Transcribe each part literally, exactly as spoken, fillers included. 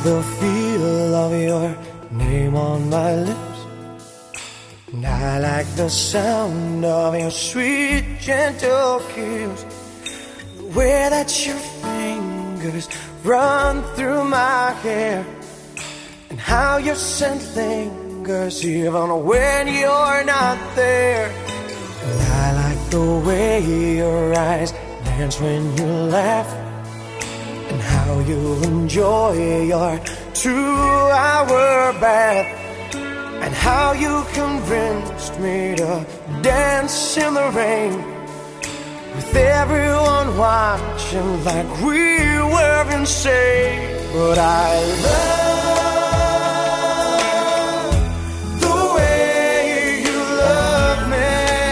the feel of your name on my lips, and I like the sound of your sweet, gentle kiss. The way that your fingers run through my hair, and how your scent lingers even when you're not there. And I like the way your eyes dance when you laugh, and how you enjoy your two-hour bath, and how you convinced me to dance in the rain, with everyone watching like we were insane. But I love the way you love me,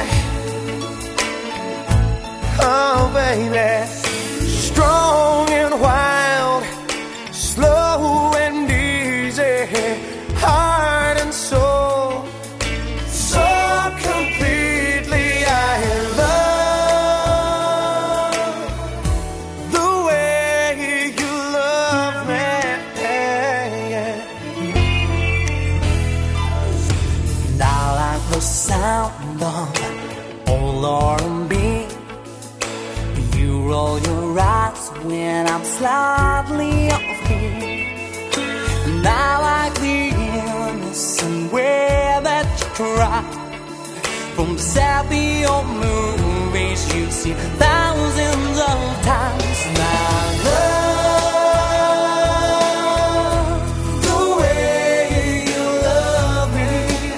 oh baby. Strong and wild, slow and easy, heart and soul, so completely. I love the way you love me. And I like the sound of old R and B. You roll your eyes when I'm slightly off key, and I like the innocent way that you cry. From the sappy old movies you've seen thousands of times. And I love the way you love me,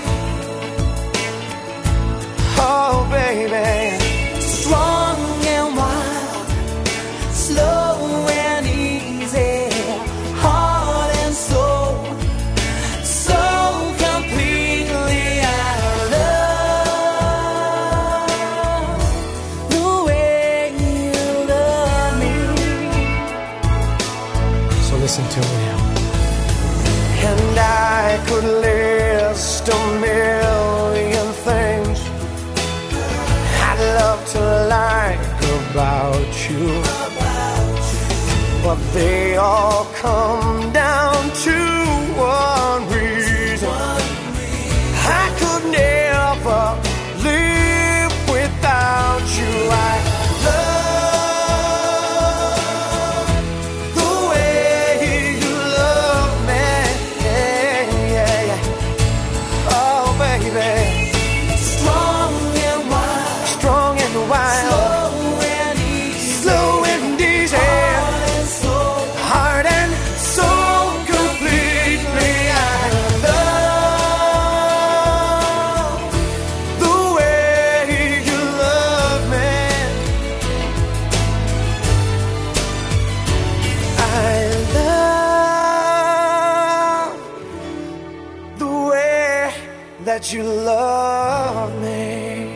Oh baby, strong and wild, slow and easy, heart and soul, so completely. I love the way you love me. so listen to me now. And I could list a million things I'd love to like about you, but they all come down to one reason: I could never live without you. I love the way you love me, oh baby. Strong and wild, Strong and wild, slow and easy, slow and easy, heart and soul, heart and soul completely. I love the way you love me. I love the way that you love me.